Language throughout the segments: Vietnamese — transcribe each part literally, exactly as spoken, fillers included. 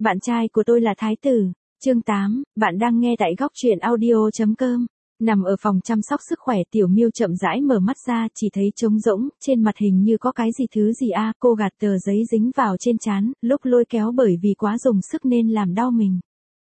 bạn trai của tôi là thái tử. Chương tám, bạn đang nghe tại góc truyện audio chấm com. Nằm ở phòng chăm sóc sức khỏe, Tiểu Miêu chậm rãi mở mắt ra, chỉ thấy trống rỗng, trên mặt hình như có cái gì thứ gì a, cô gạt tờ giấy dính vào trên trán, lúc lôi kéo bởi vì quá dùng sức nên làm đau mình.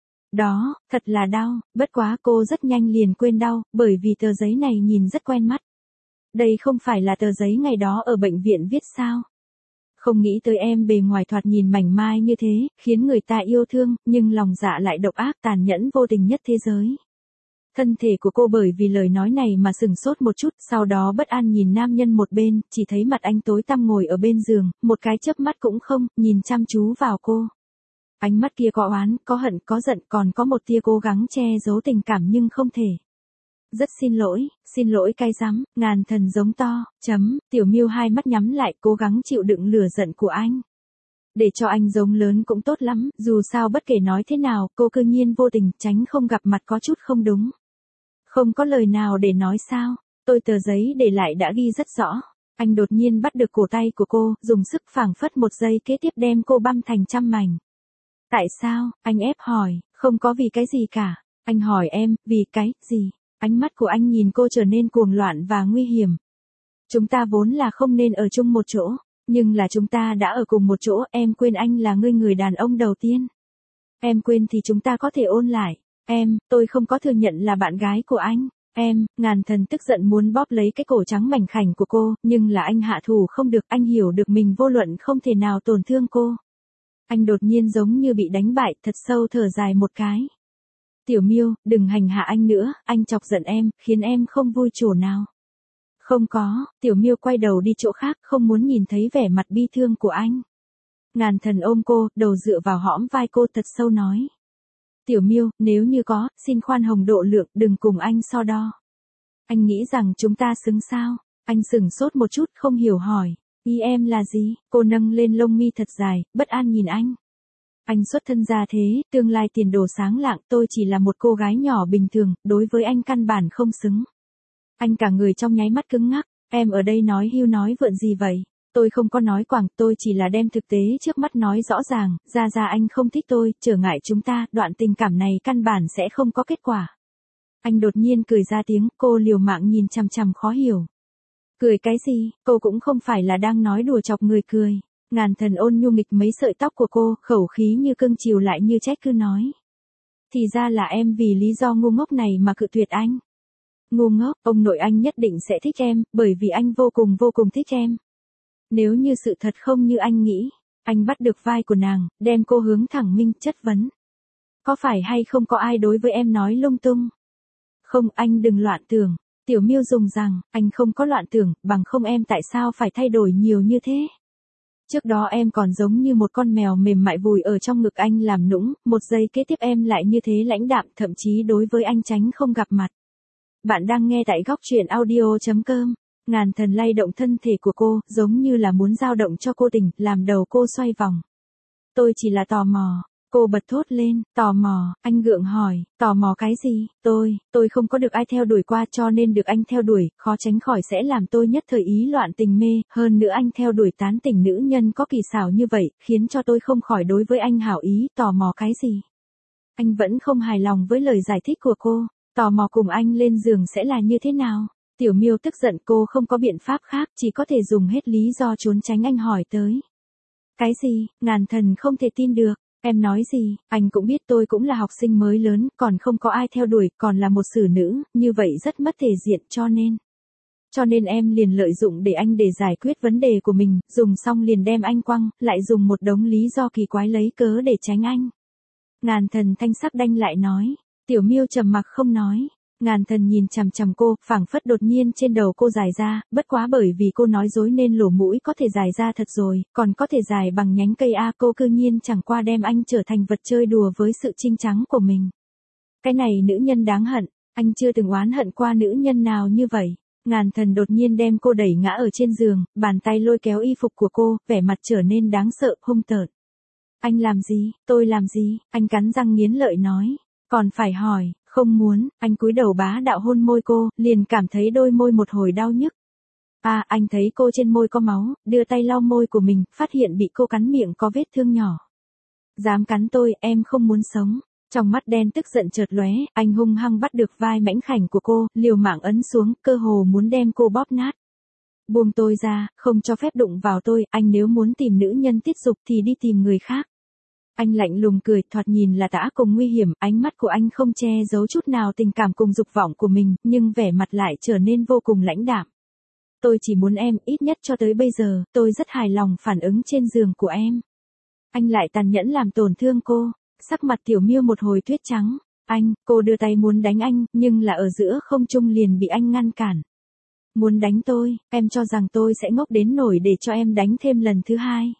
Đó, thật là đau, bất quá cô rất nhanh liền quên đau, bởi vì tờ giấy này nhìn rất quen mắt. Đây không phải là tờ giấy ngày đó ở bệnh viện viết sao? Không nghĩ tới em bề ngoài thoạt nhìn mảnh mai như thế, khiến người ta yêu thương, nhưng lòng dạ lại độc ác tàn nhẫn vô tình nhất thế giới. Thân thể của cô bởi vì lời nói này mà sừng sốt một chút, sau đó bất an nhìn nam nhân một bên, chỉ thấy mặt anh tối tăm ngồi ở bên giường, một cái chớp mắt cũng không, nhìn chăm chú vào cô. Ánh mắt kia có oán, có hận, có giận, còn có một tia cố gắng che giấu tình cảm nhưng không thể. Rất xin lỗi, xin lỗi cay rắm, ngàn thần giống to, chấm, Tiểu Miêu hai mắt nhắm lại cố gắng chịu đựng lửa giận của anh. Để cho anh giống lớn cũng tốt lắm, dù sao bất kể nói thế nào, cô cư nhiên vô tình, tránh không gặp mặt có chút không đúng. Không có lời nào để nói sao, tôi tờ giấy để lại đã ghi rất rõ. Anh đột nhiên bắt được cổ tay của cô, dùng sức phảng phất một giây kế tiếp đem cô băm thành trăm mảnh. Tại sao, anh ép hỏi, không có vì cái gì cả. Anh hỏi em, vì cái gì? Ánh mắt của anh nhìn cô trở nên cuồng loạn và nguy hiểm. Chúng ta vốn là không nên ở chung một chỗ, nhưng là chúng ta đã ở cùng một chỗ, em quên anh là người người đàn ông đầu tiên. Em quên thì chúng ta có thể ôn lại. Em, tôi không có thừa nhận là bạn gái của anh. Em, ngàn thần tức giận muốn bóp lấy cái cổ trắng mảnh khảnh của cô, nhưng là anh hạ thủ không được, anh hiểu được mình vô luận không thể nào tổn thương cô. Anh đột nhiên giống như bị đánh bại, thật sâu thở dài một cái. Tiểu Miêu, đừng hành hạ anh nữa, anh chọc giận em, khiến em không vui chỗ nào. Không có, Tiểu Miêu quay đầu đi chỗ khác, không muốn nhìn thấy vẻ mặt bi thương của anh. Ngàn thần ôm cô, đầu dựa vào hõm vai cô thật sâu nói. Tiểu Miêu, nếu như có, xin khoan hồng độ lượng, đừng cùng anh so đo. Anh nghĩ rằng chúng ta xứng sao? Anh sửng sốt một chút, không hiểu hỏi. Ý em là gì? Cô nâng lên lông mi thật dài, bất an nhìn anh. Anh xuất thân ra thế, tương lai tiền đồ sáng lạng, tôi chỉ là một cô gái nhỏ bình thường, đối với anh căn bản không xứng. Anh cả người trong nháy mắt cứng ngắc, em ở đây nói hưu nói vượn gì vậy? Tôi không có nói quảng, tôi chỉ là đem thực tế trước mắt nói rõ ràng, ra ra anh không thích tôi, trở ngại chúng ta, đoạn tình cảm này căn bản sẽ không có kết quả. Anh đột nhiên cười ra tiếng, cô liều mạng nhìn chằm chằm khó hiểu. Cười cái gì, cô cũng không phải là đang nói đùa chọc người cười. Ngàn thần ôn nhu nghịch mấy sợi tóc của cô, khẩu khí như cưng chiều lại như trách cứ nói. Thì ra là em vì lý do ngu ngốc này mà cự tuyệt anh. Ngu ngốc, ông nội anh nhất định sẽ thích em, bởi vì anh vô cùng vô cùng thích em. Nếu như sự thật không như anh nghĩ, anh bắt được vai của nàng, đem cô hướng thẳng minh chất vấn. Có phải hay không có ai đối với em nói lung tung? Không, anh đừng loạn tưởng. Tiểu Miêu dùng rằng, anh không có loạn tưởng, bằng không em tại sao phải thay đổi nhiều như thế? Trước đó em còn giống như một con mèo mềm mại vùi ở trong ngực anh làm nũng, một giây kế tiếp em lại như thế lãnh đạm, thậm chí đối với anh tránh không gặp mặt. Bạn đang nghe tại góc truyện audio chấm com. Ngàn thần lay động thân thể của cô, giống như là muốn dao động cho cô tỉnh, làm đầu cô xoay vòng. Tôi chỉ là tò mò. Cô bật thốt lên, tò mò, anh gượng hỏi, tò mò cái gì? Tôi, tôi không có được ai theo đuổi qua cho nên được anh theo đuổi, khó tránh khỏi sẽ làm tôi nhất thời ý loạn tình mê, hơn nữa anh theo đuổi tán tỉnh nữ nhân có kỳ xảo như vậy, khiến cho tôi không khỏi đối với anh hảo ý, tò mò cái gì? Anh vẫn không hài lòng với lời giải thích của cô, tò mò cùng anh lên giường sẽ là như thế nào? Tiểu Miêu tức giận, cô không có biện pháp khác, chỉ có thể dùng hết lý do trốn tránh anh hỏi tới. Cái gì? Ngàn thần không thể tin được. Em nói gì, anh cũng biết tôi cũng là học sinh mới lớn, còn không có ai theo đuổi, còn là một xử nữ, như vậy rất mất thể diện cho nên. Cho nên em liền lợi dụng để anh để giải quyết vấn đề của mình, dùng xong liền đem anh quăng, lại dùng một đống lý do kỳ quái lấy cớ để tránh anh. Ngàn thần thanh sắc đanh lại nói, Tiểu Miêu trầm mặc không nói. Ngàn thần nhìn chằm chằm cô, phảng phất đột nhiên trên đầu cô dài ra, bất quá bởi vì cô nói dối nên lỗ mũi có thể dài ra thật rồi, còn có thể dài bằng nhánh cây A, cô cư nhiên chẳng qua đem anh trở thành vật chơi đùa với sự trinh trắng của mình. Cái này nữ nhân đáng hận, anh chưa từng oán hận qua nữ nhân nào như vậy. Ngàn thần đột nhiên đem cô đẩy ngã ở trên giường, bàn tay lôi kéo y phục của cô, vẻ mặt trở nên đáng sợ, hung tợn. Anh làm gì, tôi làm gì, anh cắn răng nghiến lợi nói, còn phải hỏi. Không muốn, anh cúi đầu bá đạo hôn môi cô, liền cảm thấy đôi môi một hồi đau nhức. À, anh thấy cô trên môi có máu, đưa tay lau môi của mình, phát hiện bị cô cắn miệng có vết thương nhỏ. Dám cắn tôi, em không muốn sống. Trong mắt đen tức giận chợt lóe, anh hung hăng bắt được vai mảnh khảnh của cô, liều mạng ấn xuống, cơ hồ muốn đem cô bóp nát. Buông tôi ra, không cho phép đụng vào tôi, anh nếu muốn tìm nữ nhân tiết dục thì đi tìm người khác. Anh lạnh lùng cười, thoạt nhìn là tả cùng nguy hiểm, ánh mắt của anh không che giấu chút nào tình cảm cùng dục vọng của mình, nhưng vẻ mặt lại trở nên vô cùng lãnh đạm. Tôi chỉ muốn em, ít nhất cho tới bây giờ, tôi rất hài lòng phản ứng trên giường của em. Anh lại tàn nhẫn làm tổn thương cô, sắc mặt Tiểu Miêu một hồi tuyết trắng. Anh, cô đưa tay muốn đánh anh, nhưng là ở giữa không trung liền bị anh ngăn cản. Muốn đánh tôi, em cho rằng tôi sẽ ngốc đến nổi để cho em đánh thêm lần thứ hai.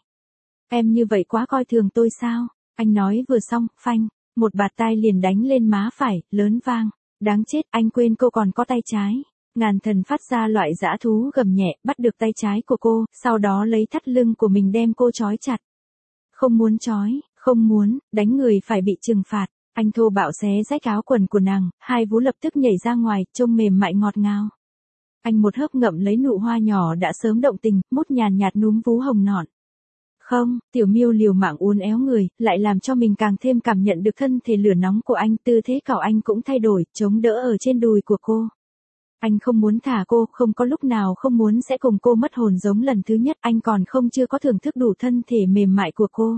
Em như vậy quá coi thường tôi sao? Anh nói vừa xong, phanh, một bạt tai liền đánh lên má phải, lớn vang. Đáng chết, anh quên cô còn có tay trái. Ngàn thần phát ra loại dã thú gầm nhẹ, bắt được tay trái của cô, sau đó lấy thắt lưng của mình đem cô trói chặt. Không muốn trói, không muốn, đánh người phải bị trừng phạt. Anh thô bạo xé rách áo quần của nàng, hai vú lập tức nhảy ra ngoài, trông mềm mại ngọt ngào. Anh một hớp ngậm lấy nụ hoa nhỏ đã sớm động tình, mút nhàn nhạt núm vú hồng nhọn. Không, Tiểu Miêu liều mạng uốn éo người, lại làm cho mình càng thêm cảm nhận được thân thể lửa nóng của anh, tư thế cào anh cũng thay đổi, chống đỡ ở trên đùi của cô. Anh không muốn thả cô, không có lúc nào không muốn sẽ cùng cô mất hồn giống lần thứ nhất, anh còn không chưa có thưởng thức đủ thân thể mềm mại của cô.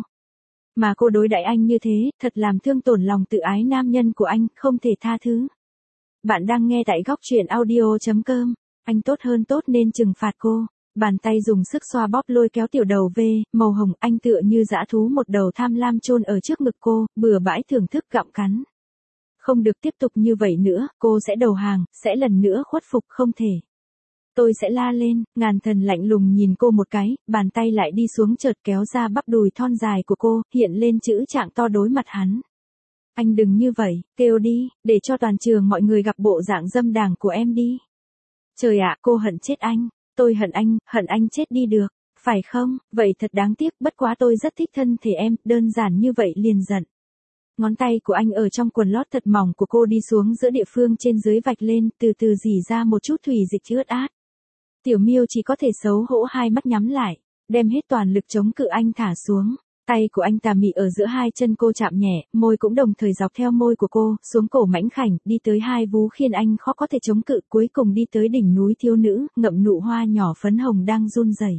Mà cô đối đãi anh như thế, thật làm thương tổn lòng tự ái nam nhân của anh, không thể tha thứ. Bạn đang nghe tại góc truyện audio chấm com. Anh tốt hơn tốt nên trừng phạt cô. Bàn tay dùng sức xoa bóp lôi kéo tiểu đầu V, màu hồng, anh tựa như dã thú một đầu tham lam chôn ở trước ngực cô, bừa bãi thưởng thức gặm cắn. Không được tiếp tục như vậy nữa, cô sẽ đầu hàng, sẽ lần nữa khuất phục, không thể. Tôi sẽ la lên, ngàn thần lạnh lùng nhìn cô một cái, bàn tay lại đi xuống chợt kéo ra bắp đùi thon dài của cô, hiện lên chữ trạng to đối mặt hắn. Anh đừng như vậy, kêu đi, để cho toàn trường mọi người gặp bộ dạng dâm đàng của em đi. Trời ạ, cô hận chết anh, tôi hận anh, hận anh chết đi được, phải không, vậy thật đáng tiếc, bất quá tôi rất thích thân thể em, đơn giản như vậy liền giận. Ngón tay của anh ở trong quần lót thật mỏng của cô đi xuống giữa địa phương trên dưới vạch lên, từ từ rỉ ra một chút thủy dịch ướt át. Tiểu Miêu chỉ có thể xấu hổ hai mắt nhắm lại, đem hết toàn lực chống cự anh thả xuống. Tay của anh tà mị ở giữa hai chân cô chạm nhẹ, môi cũng đồng thời dọc theo môi của cô, xuống cổ mảnh khảnh, đi tới hai vú khiến anh khó có thể chống cự, cuối cùng đi tới đỉnh núi thiếu nữ, ngậm nụ hoa nhỏ phấn hồng đang run rẩy.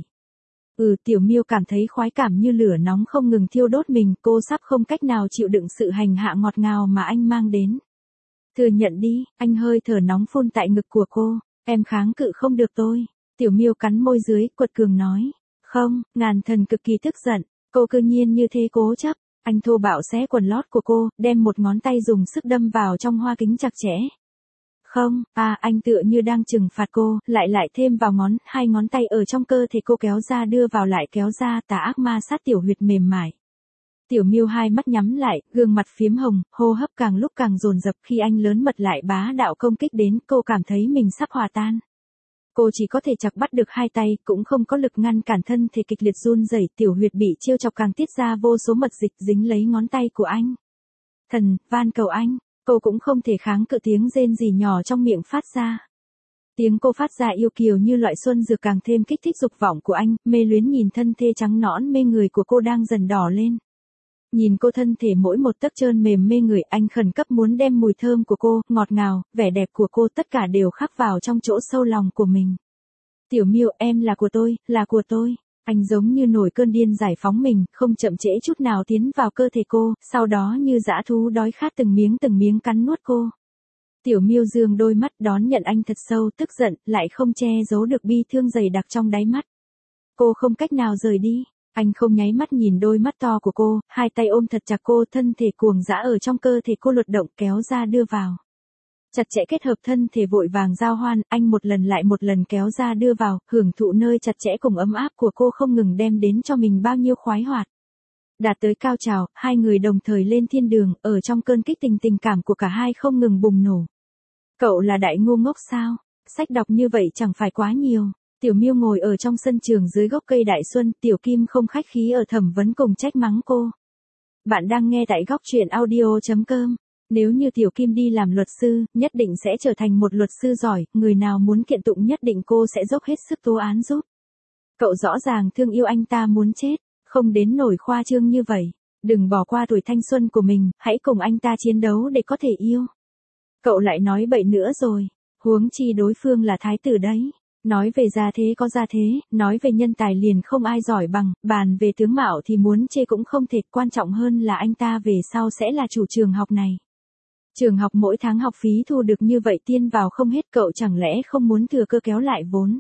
Ừ, Tiểu Miêu cảm thấy khoái cảm như lửa nóng không ngừng thiêu đốt mình, cô sắp không cách nào chịu đựng sự hành hạ ngọt ngào mà anh mang đến. Thừa nhận đi, anh hơi thở nóng phun tại ngực của cô, em kháng cự không được tôi. Tiểu Miêu cắn môi dưới, quật cường nói. Không, ngàn thần cực kỳ tức giận, cô cư nhiên như thế cố chấp. Anh thô bạo xé quần lót của cô, đem một ngón tay dùng sức đâm vào trong hoa kính chặt chẽ. Không, à, anh tựa như đang trừng phạt cô, lại lại thêm vào ngón, hai ngón tay ở trong cơ thể cô kéo ra đưa vào lại kéo ra, tà ác ma sát tiểu huyệt mềm mại. Tiểu Miêu hai mắt nhắm lại, gương mặt phiếm hồng, hô hấp càng lúc càng dồn dập, khi anh lớn mật lại bá đạo công kích đến, cô cảm thấy mình sắp hòa tan. Cô chỉ có thể chặt bắt được hai tay, cũng không có lực ngăn cản thân thể kịch liệt run rẩy, tiểu huyệt bị chiêu chọc càng tiết ra vô số mật dịch dính lấy ngón tay của anh. Thần, van cầu anh, cô cũng không thể kháng cự tiếng rên rỉ nhỏ trong miệng phát ra. Tiếng cô phát ra yêu kiều như loại xuân dược càng thêm kích thích dục vọng của anh, mê luyến nhìn thân thể trắng nõn mê người của cô đang dần đỏ lên. Nhìn cô thân thể mỗi một tấc trơn mềm mê người, anh khẩn cấp muốn đem mùi thơm của cô, ngọt ngào, vẻ đẹp của cô tất cả đều khắc vào trong chỗ sâu lòng của mình. Tiểu Miêu, em là của tôi, là của tôi. Anh giống như nổi cơn điên giải phóng mình, không chậm trễ chút nào tiến vào cơ thể cô, sau đó như dã thú đói khát từng miếng từng miếng cắn nuốt cô. Tiểu Miêu dương đôi mắt đón nhận anh thật sâu, tức giận, lại không che giấu được bi thương dày đặc trong đáy mắt. Cô không cách nào rời đi. Anh không nháy mắt nhìn đôi mắt to của cô, hai tay ôm thật chặt cô, thân thể cuồng dã ở trong cơ thể cô luật động kéo ra đưa vào. Chặt chẽ kết hợp thân thể vội vàng giao hoan, anh một lần lại một lần kéo ra đưa vào, hưởng thụ nơi chặt chẽ cùng ấm áp của cô không ngừng đem đến cho mình bao nhiêu khoái hoạt. Đạt tới cao trào, hai người đồng thời lên thiên đường, ở trong cơn kích tình tình cảm của cả hai không ngừng bùng nổ. Cậu là đại ngu ngốc sao? Sách đọc như vậy chẳng phải quá nhiều. Tiểu Miêu ngồi ở trong sân trường dưới gốc cây đại xuân, Tiểu Kim không khách khí ở thẩm vấn cùng trách mắng cô. Bạn đang nghe tại góc truyện audio chấm com. Nếu như Tiểu Kim đi làm luật sư, nhất định sẽ trở thành một luật sư giỏi, người nào muốn kiện tụng nhất định cô sẽ dốc hết sức tố án giúp. Cậu rõ ràng thương yêu anh ta muốn chết, không đến nổi khoa trương như vậy. Đừng bỏ qua tuổi thanh xuân của mình, hãy cùng anh ta chiến đấu để có thể yêu. Cậu lại nói bậy nữa rồi, huống chi đối phương là thái tử đấy. Nói về gia thế có gia thế, nói về nhân tài liền không ai giỏi bằng, bàn về tướng mạo thì muốn chê cũng không thể, quan trọng hơn là anh ta về sau sẽ là chủ trường học này. Trường học mỗi tháng học phí thu được như vậy tiên vào không hết, cậu chẳng lẽ không muốn thừa cơ kéo lại vốn.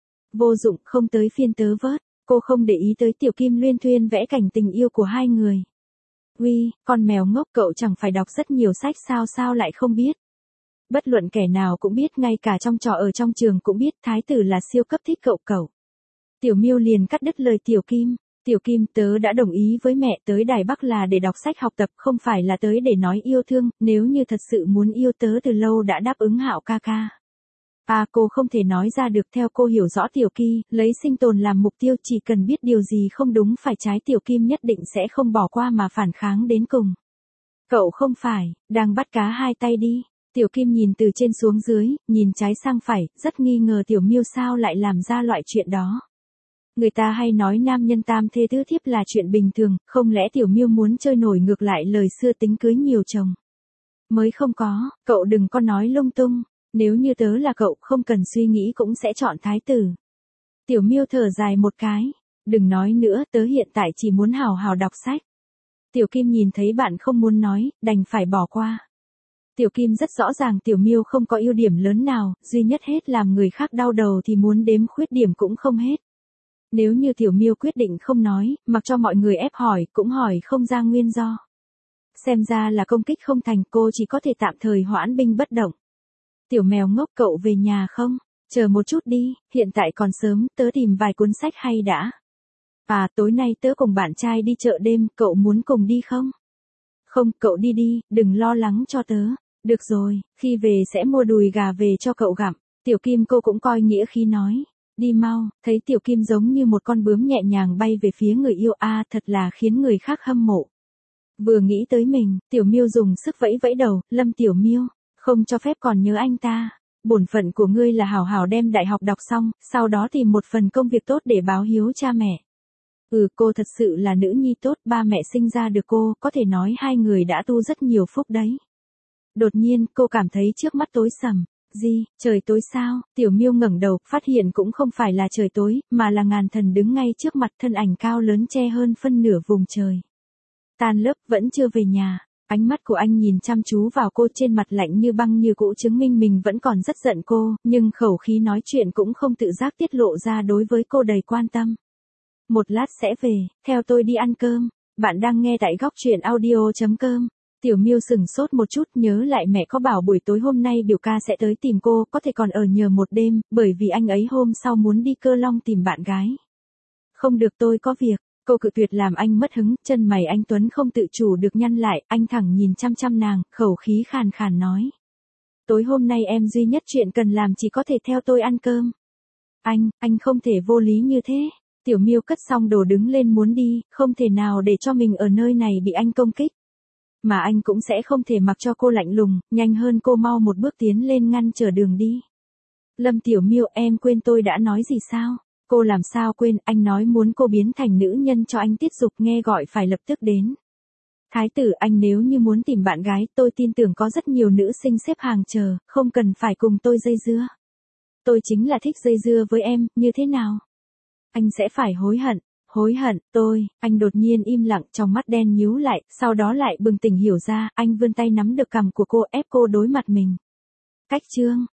Vô dụng, không tới phiên tớ vớt, cô không để ý tới Tiểu Kim luyên thuyên vẽ cảnh tình yêu của hai người. Uy, con mèo ngốc, cậu chẳng phải đọc rất nhiều sách sao sao lại không biết. Bất luận kẻ nào cũng biết, ngay cả trong trò ở trong trường cũng biết, thái tử là siêu cấp thích cậu cậu. Tiểu Miêu liền cắt đứt lời Tiểu Kim. Tiểu Kim, tớ đã đồng ý với mẹ, tới Đài Bắc là để đọc sách học tập, không phải là tới để nói yêu thương, nếu như thật sự muốn yêu tớ từ lâu đã đáp ứng Hạo ca ca. À, cô không thể nói ra được, theo cô hiểu rõ Tiểu Ki, lấy sinh tồn làm mục tiêu, chỉ cần biết điều gì không đúng phải trái Tiểu Kim nhất định sẽ không bỏ qua mà phản kháng đến cùng. Cậu không phải, đang bắt cá hai tay đi. Tiểu Kim nhìn từ trên xuống dưới, nhìn trái sang phải, rất nghi ngờ Tiểu Miêu sao lại làm ra loại chuyện đó. Người ta hay nói nam nhân tam thê tứ thiếp là chuyện bình thường, không lẽ Tiểu Miêu muốn chơi nổi ngược lại lời xưa tính cưới nhiều chồng? Mới không có, cậu đừng có nói lung tung, nếu như tớ là cậu không cần suy nghĩ cũng sẽ chọn thái tử. Tiểu Miêu thở dài một cái, đừng nói nữa, tớ hiện tại chỉ muốn hào hào đọc sách. Tiểu Kim nhìn thấy bạn không muốn nói, đành phải bỏ qua. Tiểu Kim rất rõ ràng Tiểu Miêu không có ưu điểm lớn nào, duy nhất hết làm người khác đau đầu thì muốn đếm khuyết điểm cũng không hết. Nếu như Tiểu Miêu quyết định không nói, mặc cho mọi người ép hỏi, cũng hỏi không ra nguyên do. Xem ra là công kích không thành, cô chỉ có thể tạm thời hoãn binh bất động. Tiểu mèo ngốc, cậu về nhà không? Chờ một chút đi, hiện tại còn sớm, tớ tìm vài cuốn sách hay đã. À, tối nay tớ cùng bạn trai đi chợ đêm, cậu muốn cùng đi không? Không, cậu đi đi, đừng lo lắng cho tớ. Được rồi, khi về sẽ mua đùi gà về cho cậu gặm. Tiểu Kim cô cũng coi nghĩa khi nói. Đi mau, thấy Tiểu Kim giống như một con bướm nhẹ nhàng bay về phía người yêu, a à, thật là khiến người khác hâm mộ. Vừa nghĩ tới mình, Tiểu Miêu dùng sức vẫy vẫy đầu, Lâm Tiểu Miêu, không cho phép còn nhớ anh ta. Bổn phận của ngươi là hào hào đem đại học đọc xong, sau đó tìm một phần công việc tốt để báo hiếu cha mẹ. Ừ, cô thật sự là nữ nhi tốt, ba mẹ sinh ra được cô, có thể nói hai người đã tu rất nhiều phúc đấy. Đột nhiên, cô cảm thấy trước mắt tối sầm. Gì, trời tối sao? Tiểu Miêu ngẩng đầu, phát hiện cũng không phải là trời tối, mà là ngàn thần đứng ngay trước mặt, thân ảnh cao lớn che hơn phân nửa vùng trời. Tan lớp, vẫn chưa về nhà. Ánh mắt của anh nhìn chăm chú vào cô, trên mặt lạnh như băng như cũ, chứng minh mình vẫn còn rất giận cô, nhưng khẩu khí nói chuyện cũng không tự giác tiết lộ ra, đối với cô đầy quan tâm. Một lát sẽ về, theo tôi đi ăn cơm. Bạn đang nghe tại góc truyện audio chấm com. Tiểu Miêu sừng sốt một chút, nhớ lại mẹ có bảo buổi tối hôm nay biểu ca sẽ tới tìm cô, có thể còn ở nhờ một đêm, bởi vì anh ấy hôm sau muốn đi Cơ Long tìm bạn gái. Không được, tôi có việc. Cô cự tuyệt làm anh mất hứng, chân mày anh Tuấn không tự chủ được nhăn lại, anh thẳng nhìn chăm chăm nàng, khẩu khí khàn khàn nói. Tối hôm nay em duy nhất chuyện cần làm chỉ có thể theo tôi ăn cơm. Anh, anh không thể vô lý như thế. Tiểu Miêu cất xong đồ đứng lên muốn đi, không thể nào để cho mình ở nơi này bị anh công kích. Mà anh cũng sẽ không thể mặc cho cô lạnh lùng, nhanh hơn cô mau một bước tiến lên ngăn trở đường đi. Lâm Tiểu Miêu, em quên tôi đã nói gì sao? Cô làm sao quên, anh nói muốn cô biến thành nữ nhân cho anh tiết dục, nghe gọi phải lập tức đến. Thái tử, anh nếu như muốn tìm bạn gái, tôi tin tưởng có rất nhiều nữ sinh xếp hàng chờ, không cần phải cùng tôi dây dưa. Tôi chính là thích dây dưa với em, như thế nào? Anh sẽ phải hối hận. Hối hận, tôi, anh đột nhiên im lặng, trong mắt đen nhíu lại, sau đó lại bừng tỉnh hiểu ra, anh vươn tay nắm được cằm của cô, ép cô đối mặt mình. Cách chương,